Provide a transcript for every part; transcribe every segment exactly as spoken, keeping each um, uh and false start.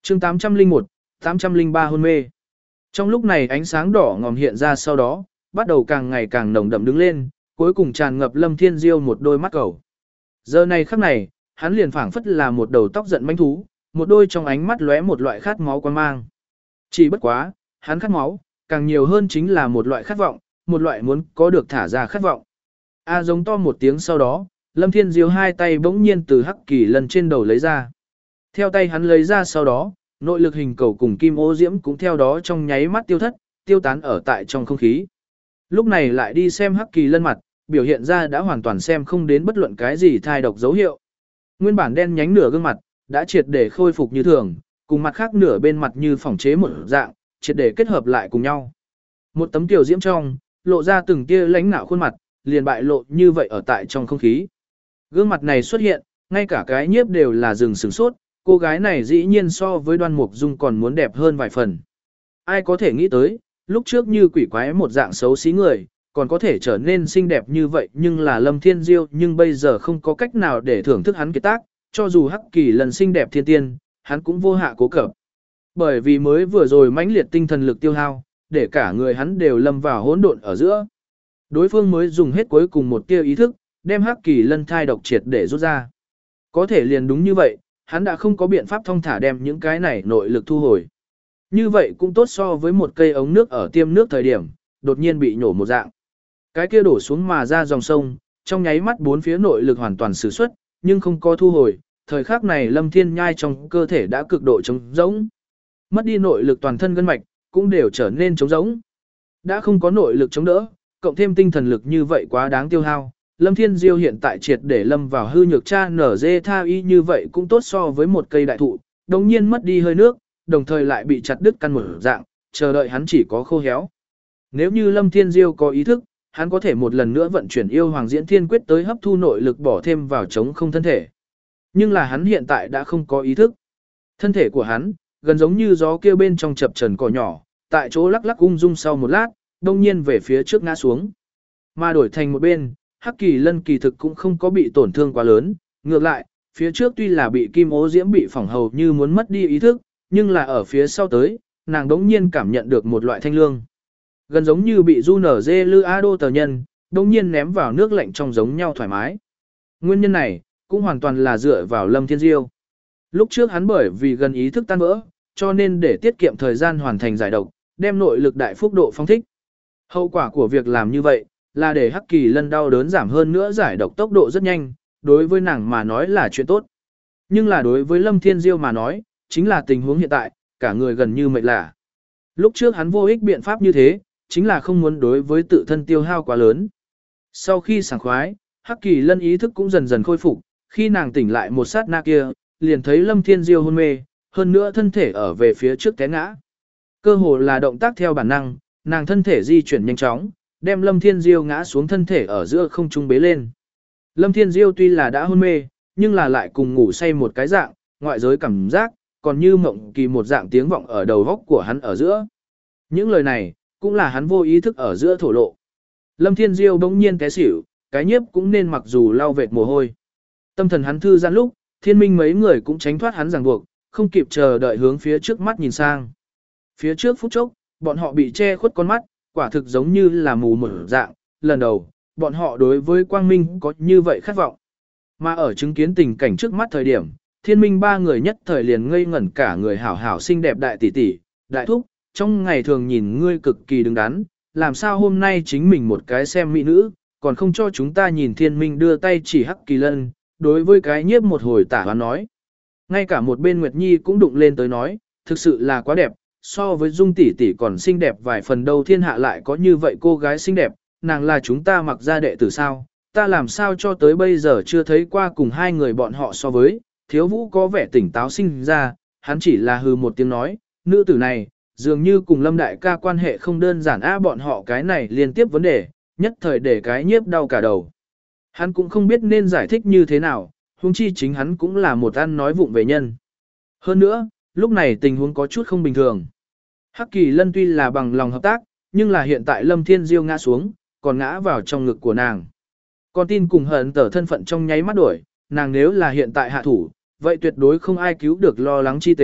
chương tám trăm lẻ một, tám trăm lẻ ba hôn mê. Trong lúc này ánh sáng đỏ ngòm hiện ra sau đó, bắt đầu càng ngày càng nồng đậm đứng lên, cuối cùng tràn ngập Lâm Thiên Diêu một đôi mắt cầu. Giờ này khắc này, hắn liền phảng phất là một đầu tóc giận manh thú, một đôi trong ánh mắt lóe một loại khát máu quan mang. Chỉ bất quá, hắn khát máu, càng nhiều hơn chính là một loại khát vọng, một loại muốn có được thả ra khát vọng. A giống to một tiếng sau đó, Lâm Thiên Diêu hai tay bỗng nhiên từ Hắc Kỳ Lân trên đầu lấy ra. Theo tay hắn lấy ra sau đó, nội lực hình cầu cùng kim ô diễm cũng theo đó trong nháy mắt tiêu thất, tiêu tán ở tại trong không khí. Lúc này lại đi xem Hắc Kỳ Lân mặt, biểu hiện ra đã hoàn toàn xem không đến bất luận cái gì thai độc dấu hiệu. Nguyên bản đen nhánh nửa gương mặt, đã triệt để khôi phục như thường, cùng mặt khác nửa bên mặt như phỏng chế một dạng, triệt để kết hợp lại cùng nhau. Một tấm tiểu diễm trong, lộ ra từng tia lãnh nạo khuôn mặt, liền bại lộ như vậy ở tại trong không khí. Gương mặt này xuất hiện, ngay cả cái nhiếp đều là rừng sửng sốt, cô gái này dĩ nhiên so với Đoan Mục Dung còn muốn đẹp hơn vài phần. Ai có thể nghĩ tới, lúc trước như quỷ quái một dạng xấu xí người, còn có thể trở nên xinh đẹp như vậy, nhưng là Lâm Thiên Diêu, nhưng bây giờ không có cách nào để thưởng thức hắn kiệt tác, cho dù Hắc Kỳ Lân xinh đẹp thiên tiên, hắn cũng vô hạ cố cập. Bởi vì mới vừa rồi mãnh liệt tinh thần lực tiêu hao, để cả người hắn đều lâm vào hỗn độn ở giữa. Đối phương mới dùng hết cuối cùng một tia ý thức, đem Hắc Kỳ Lân thai độc triệt để rút ra. Có thể liền đúng như vậy, hắn đã không có biện pháp thông thả đem những cái này nội lực thu hồi. Như vậy cũng tốt so với một cây ống nước ở tiêm nước thời điểm, đột nhiên bị nhổ một dạng. Cái kia đổ xuống mà ra dòng sông, trong nháy mắt bốn phía nội lực hoàn toàn sử xuất, nhưng không có thu hồi, thời khắc này Lâm Thiên Nhai trong cơ thể đã cực độ trống rỗng. Mất đi nội lực toàn thân gân mạch, cũng đều trở nên trống rỗng. Đã không có nội lực chống đỡ, cộng thêm tinh thần lực như vậy quá đáng tiêu hao. Lâm Thiên Diêu hiện tại triệt để lâm vào hư nhược cha nở dê tha y như vậy cũng tốt so với một cây đại thụ, đồng nhiên mất đi hơi nước, đồng thời lại bị chặt đứt căn một dạng, chờ đợi hắn chỉ có khô héo. Nếu như Lâm Thiên Diêu có ý thức, hắn có thể một lần nữa vận chuyển yêu hoàng diễn thiên quyết tới hấp thu nội lực bỏ thêm vào chống không thân thể. Nhưng là hắn hiện tại đã không có ý thức. Thân thể của hắn, gần giống như gió kêu bên trong chập trần cỏ nhỏ, tại chỗ lắc lắc ung dung sau một lát, đông nhiên về phía trước ngã xuống. Mà đổi thành một bên, Hắc Kỳ Lân kỳ thực cũng không có bị tổn thương quá lớn, ngược lại, phía trước tuy là bị kim ố diễm bị phỏng hầu như muốn mất đi ý thức, nhưng là ở phía sau tới, nàng đống nhiên cảm nhận được một loại thanh lương. Gần giống như bị du nở dê lư a đô tờ nhân, đống nhiên ném vào nước lạnh trong giống nhau thoải mái. Nguyên nhân này, cũng hoàn toàn là dựa vào Lâm Thiên Diêu. Lúc trước hắn bởi vì gần ý thức tan vỡ, cho nên để tiết kiệm thời gian hoàn thành giải độc, đem nội lực đại phúc độ phong thích. Hậu quả của việc làm như vậy, là để Hắc Kỳ Lân đau đớn giảm hơn nữa giải độc tốc độ rất nhanh, đối với nàng mà nói là chuyện tốt. Nhưng là đối với Lâm Thiên Diêu mà nói, chính là tình huống hiện tại, cả người gần như mệt lả. Lúc trước hắn vô ích biện pháp như thế, chính là không muốn đối với tự thân tiêu hao quá lớn. Sau khi sảng khoái, Hắc Kỳ Lân ý thức cũng dần dần khôi phục, khi nàng tỉnh lại một sát na kia, liền thấy Lâm Thiên Diêu hôn mê, hơn nữa thân thể ở về phía trước té ngã. Cơ hồ là động tác theo bản năng, nàng thân thể di chuyển nhanh chóng, đem Lâm Thiên Diêu ngã xuống thân thể ở giữa không trung bế lên. Lâm Thiên Diêu tuy là đã hôn mê, nhưng là lại cùng ngủ say một cái dạng, ngoại giới cảm giác, còn như mộng kỳ một dạng tiếng vọng ở đầu góc của hắn ở giữa. Những lời này, cũng là hắn vô ý thức ở giữa thổ lộ. Lâm Thiên Diêu bỗng nhiên té xỉu, cái nhiếp cũng nên mặc dù lau vệt mồ hôi. Tâm thần hắn thư giãn lúc, thiên minh mấy người cũng tránh thoát hắn ràng buộc, không kịp chờ đợi hướng phía trước mắt nhìn sang. Phía trước phút chốc, bọn họ bị che khuất con mắt, quả thực giống như là mù mở dạng, lần đầu, bọn họ đối với quang minh có như vậy khát vọng. Mà ở chứng kiến tình cảnh trước mắt thời điểm, thiên minh ba người nhất thời liền ngây ngẩn cả người hảo hảo xinh đẹp đại tỷ tỷ, đại thúc, trong ngày thường nhìn ngươi cực kỳ đứng đắn, làm sao hôm nay chính mình một cái xem mỹ nữ, còn không cho chúng ta nhìn thiên minh đưa tay chỉ Hắc Kỳ Lân, đối với cái nhiếp một hồi tả hoán nói. Ngay cả một bên Nguyệt Nhi cũng đụng lên tới nói, thực sự là quá đẹp, so với Dung tỷ tỷ còn xinh đẹp vài phần đâu, thiên hạ lại có như vậy cô gái xinh đẹp, nàng là chúng ta mặc ra đệ tử sao, ta làm sao cho tới bây giờ chưa thấy qua cùng hai người bọn họ so với, Thiếu Vũ có vẻ tỉnh táo sinh ra, hắn chỉ là hừ một tiếng nói, nữ tử này, dường như cùng Lâm đại ca quan hệ không đơn giản a, bọn họ cái này liên tiếp vấn đề, nhất thời để cái nhiếp đau cả đầu. Hắn cũng không biết nên giải thích như thế nào, huống chi chính hắn cũng là một ăn nói vụng về nhân. Hơn nữa, lúc này tình huống có chút không bình thường. Hắc Kỳ Lân tuy là bằng lòng hợp tác, nhưng là hiện tại Lâm Thiên Diêu ngã xuống, còn ngã vào trong ngực của nàng. Con tin cùng hận tở thân phận trong nháy mắt đổi, nàng nếu là hiện tại hạ thủ, vậy tuyệt đối không ai cứu được lo lắng chi tế,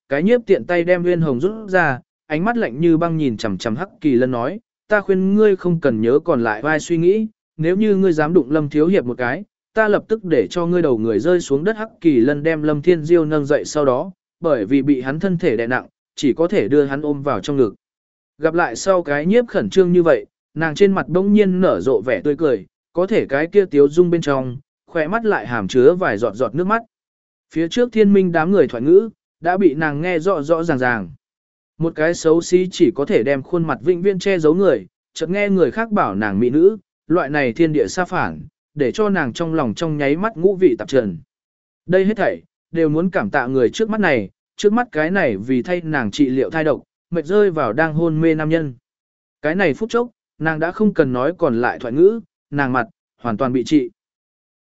cái nhiếp tiện tay đem Nguyên Hồng rút ra, ánh mắt lạnh như băng nhìn chằm chằm Hắc Kỳ Lân nói, ta khuyên ngươi không cần nhớ còn lại vai suy nghĩ, nếu như ngươi dám đụng Lâm thiếu hiệp một cái, ta lập tức để cho ngươi đầu người rơi xuống đất. Hắc Kỳ Lân đem Lâm Thiên Diêu nâng dậy sau đó, bởi vì bị hắn thân thể đè nặng, chỉ có thể đưa hắn ôm vào trong ngực. Gặp lại sau cái nhiếp khẩn trương như vậy, nàng trên mặt bỗng nhiên nở rộ vẻ tươi cười, có thể cái kia tiếu dung bên trong, khỏe mắt lại hàm chứa vài giọt giọt nước mắt. Phía trước Thiên Minh đám người thoại ngữ, đã bị nàng nghe rõ rõ ràng ràng. Một cái xấu xí chỉ có thể đem khuôn mặt vĩnh viễn che giấu người, chợt nghe người khác bảo nàng mỹ nữ, loại này thiên địa sa phản, để cho nàng trong lòng trong nháy mắt ngũ vị tạp trần. Đây hết thảy, đều muốn cảm tạ người trước mắt này, trước mắt cái này vì thay nàng trị liệu thai độc, mệt rơi vào đang hôn mê nam nhân. Cái này phút chốc, nàng đã không cần nói còn lại thoại ngữ, nàng mặt, hoàn toàn bị trị.